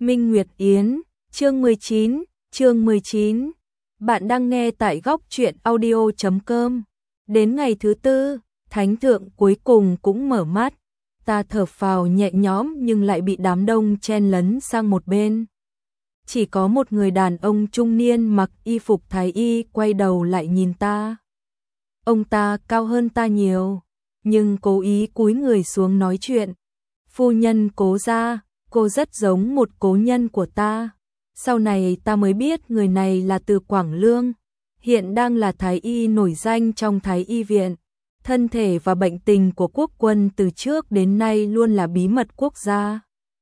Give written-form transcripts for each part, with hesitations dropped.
Minh Nguyệt Yến, chương 19. Bạn đang nghe tại góc truyện audio.com. Đến ngày thứ tư, Thánh Thượng cuối cùng cũng mở mắt. Ta thở phào nhẹ nhõm nhưng lại bị đám đông chen lấn sang một bên. Chỉ có một người đàn ông trung niên mặc y phục thái y quay đầu lại nhìn ta. Ông ta cao hơn ta nhiều, nhưng cố ý cúi người xuống nói chuyện. Phu nhân Cố gia, cô rất giống một cố nhân của ta. Sau này ta mới biết người này là từ Quảng Lương, hiện đang là thái y nổi danh trong thái y viện. Thân thể và bệnh tình của quốc quân từ trước đến nay luôn là bí mật quốc gia.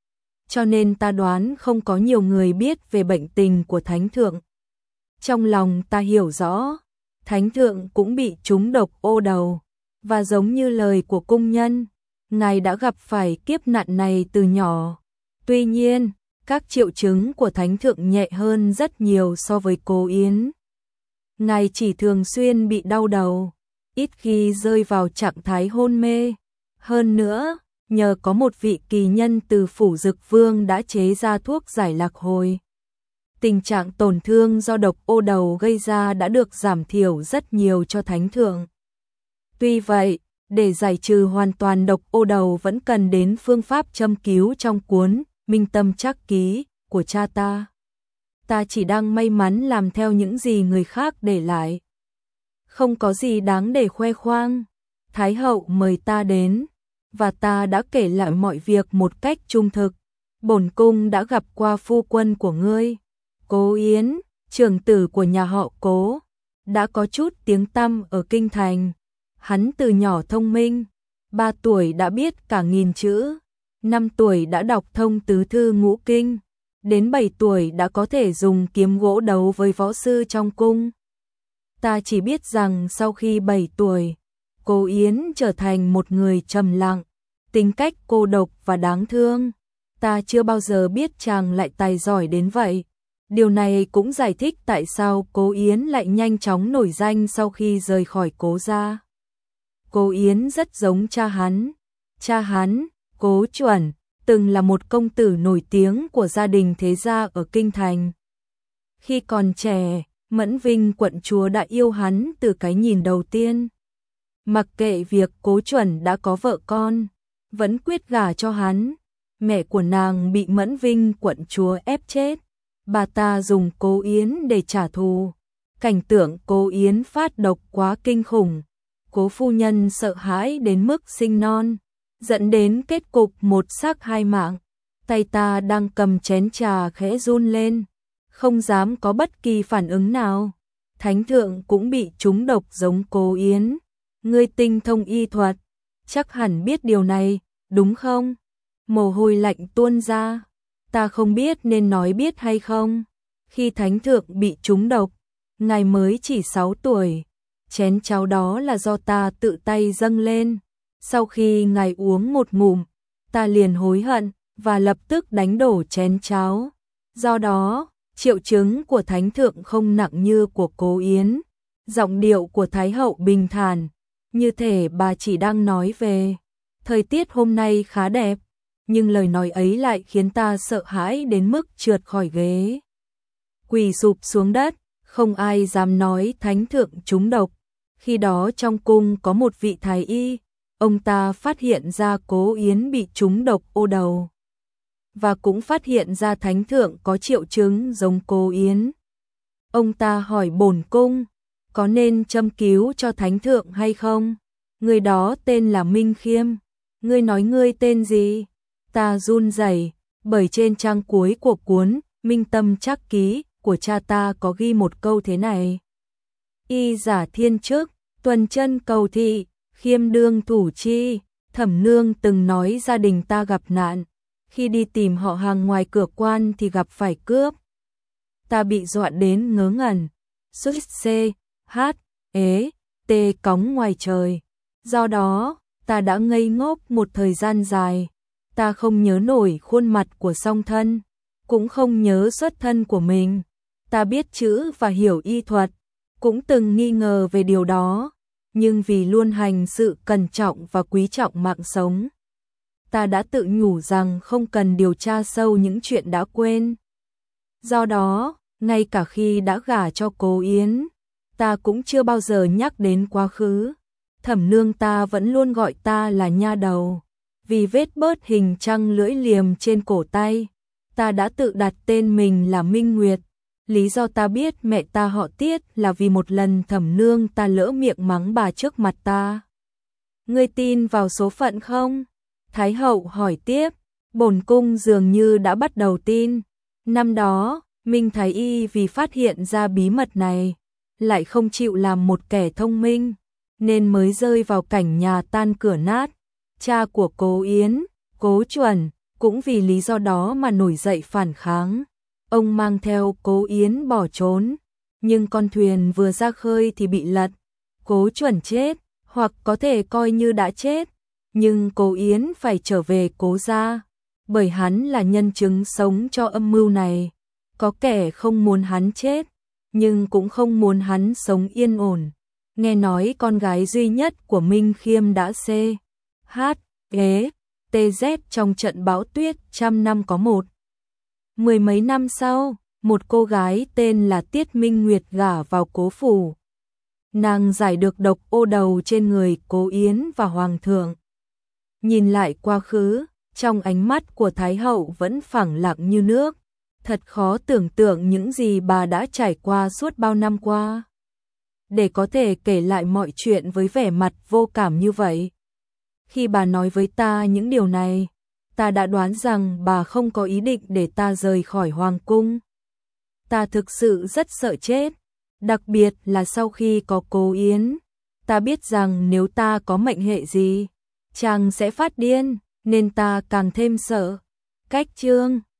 Cho nên ta đoán không có nhiều người biết về bệnh tình của Thánh Thượng. Trong lòng ta hiểu rõ, Thánh Thượng cũng bị trúng độc ô đầu, và giống như lời của cung nhân, ngài đã gặp phải kiếp nạn này từ nhỏ. Tuy nhiên, các triệu chứng của Thánh Thượng nhẹ hơn rất nhiều so với Cố Yến. Ngài chỉ thường xuyên bị đau đầu, ít khi rơi vào trạng thái hôn mê. Hơn nữa, nhờ có một vị kỳ nhân từ Phủ Dực Vương đã chế ra thuốc giải lạc hồi, tình trạng tổn thương do độc ô đầu gây ra đã được giảm thiểu rất nhiều cho Thánh Thượng. Tuy vậy, để giải trừ hoàn toàn độc ô đầu vẫn cần đến phương pháp châm cứu trong cuốn Minh Tâm Trắc Ký của cha ta. Ta chỉ đang may mắn làm theo những gì người khác để lại. Không có gì đáng để khoe khoang. Thái hậu mời ta đến, và ta đã kể lại mọi việc một cách trung thực. Bổn cung đã gặp qua phu quân của ngươi, Cố Yến, trưởng tử của nhà họ Cố, đã có chút tiếng tăm ở kinh thành. Hắn từ nhỏ thông minh, 3 tuổi đã biết cả 1000 chữ, 5 tuổi đã đọc thông tứ thư ngũ kinh, đến 7 tuổi đã có thể dùng kiếm gỗ đấu với võ sư trong cung. Ta chỉ biết rằng sau khi 7 tuổi, Cố Yến trở thành một người trầm lặng, tính cách cô độc và đáng thương. Ta chưa bao giờ biết chàng lại tài giỏi đến vậy. Điều này cũng giải thích tại sao Cố Yến lại nhanh chóng nổi danh sau khi rời khỏi Cố gia. Cố Yến rất giống cha hắn. Cha hắn, Cố Chuẩn, từng là một công tử nổi tiếng của gia đình thế gia ở kinh thành. Khi còn trẻ, Mẫn Vinh quận chúa đã yêu hắn từ cái nhìn đầu tiên. Mặc kệ việc Cố Chuẩn đã có vợ con, vẫn quyết gả cho hắn. Mẹ của nàng bị Mẫn Vinh quận chúa ép chết. Bà ta dùng Cố Yến để trả thù. Cảnh tượng Cố Yến phát độc quá kinh khủng. Cố phu nhân sợ hãi đến mức sinh non, dẫn đến kết cục một xác hai mạng. Tay ta đang cầm chén trà khẽ run lên, không dám có bất kỳ phản ứng nào. Thánh Thượng cũng bị trúng độc giống Cố Yến. Ngươi tinh thông y thuật, chắc hẳn biết điều này, đúng không? Mồ hôi lạnh tuôn ra. Ta không biết nên nói biết hay không. Khi Thánh Thượng bị trúng độc, ngài mới chỉ 6 tuổi. Chén cháo đó là do ta tự tay dâng lên. Sau khi ngài uống một ngụm, ta liền hối hận và lập tức đánh đổ chén cháo. Do đó, triệu chứng của Thánh Thượng không nặng như của Cố Yến. Giọng điệu của Thái hậu bình thản, như thể bà chỉ đang nói về thời tiết hôm nay khá đẹp, nhưng lời nói ấy lại khiến ta sợ hãi đến mức trượt khỏi ghế, quỳ sụp xuống đất. Không ai dám nói Thánh Thượng trúng độc. Khi đó trong cung có một vị thái y, ông ta phát hiện ra Cố Yến bị trúng độc ô đầu, và cũng phát hiện ra Thánh Thượng có triệu chứng giống Cố Yến. Ông ta hỏi bổn cung, có nên châm cứu cho Thánh Thượng hay không? Người đó tên là Minh Khiêm. Ngươi nói ngươi tên gì? Ta run rẩy, bởi trên trang cuối của cuốn Minh Tâm Trắc Ký của cha ta có ghi một câu thế này: y giả thiên chức, tuần chân cầu thị, khiêm đương thủ chi. Thẩm nương từng nói gia đình ta gặp nạn, khi đi tìm họ hàng ngoài cửa quan thì gặp phải cướp. Ta bị dọa đến ngớ ngẩn, xuất c, h, ế, t cóng ngoài trời. Do đó, ta đã ngây ngốc một thời gian dài. Ta không nhớ nổi khuôn mặt của song thân, cũng không nhớ xuất thân của mình. Ta biết chữ và hiểu y thuật, cũng từng nghi ngờ về điều đó, nhưng vì luôn hành sự cẩn trọng và quý trọng mạng sống, ta đã tự nhủ rằng không cần điều tra sâu những chuyện đã quên. Do đó, ngay cả khi đã gả cho Cố Yến, ta cũng chưa bao giờ nhắc đến quá khứ. Thẩm nương ta vẫn luôn gọi ta là nha đầu. Vì vết bớt hình trăng lưỡi liềm trên cổ tay, ta đã tự đặt tên mình là Minh Nguyệt. Lý do ta biết mẹ ta họ Tiết là vì một lần thẩm nương ta lỡ miệng mắng bà trước mặt ta. Ngươi tin vào số phận không? Thái hậu hỏi tiếp. Bổn cung dường như đã bắt đầu tin. Năm đó, Minh Thái Y vì phát hiện ra bí mật này, lại không chịu làm một kẻ thông minh, nên mới rơi vào cảnh nhà tan cửa nát. Cha của Cố Yến, Cố Chuẩn, cũng vì lý do đó mà nổi dậy phản kháng. Ông mang theo Cố Yến bỏ trốn, nhưng con thuyền vừa ra khơi thì bị lật. Cố Chuẩn chết, hoặc có thể coi như đã chết, nhưng Cố Yến phải trở về Cố gia, bởi hắn là nhân chứng sống cho âm mưu này. Có kẻ không muốn hắn chết, nhưng cũng không muốn hắn sống yên ổn. Nghe nói con gái duy nhất của Minh Khiêm đã TZ trong trận bão tuyết trăm năm có một. Mười mấy năm sau, một cô gái tên là Tiết Minh Nguyệt gả vào Cố phủ. Nàng giải được độc ô đầu trên người Cố Yến và Hoàng thượng. Nhìn lại quá khứ, trong ánh mắt của Thái hậu vẫn phẳng lặng như nước. Thật khó tưởng tượng những gì bà đã trải qua suốt bao năm qua, để có thể kể lại mọi chuyện với vẻ mặt vô cảm như vậy. Khi bà nói với ta những điều này, ta đã đoán rằng bà không có ý định để ta rời khỏi hoàng cung. Ta thực sự rất sợ chết, đặc biệt là sau khi có Cố Yến. Ta biết rằng nếu ta có mệnh hệ gì, chàng sẽ phát điên, nên ta càng thêm sợ. Cách chương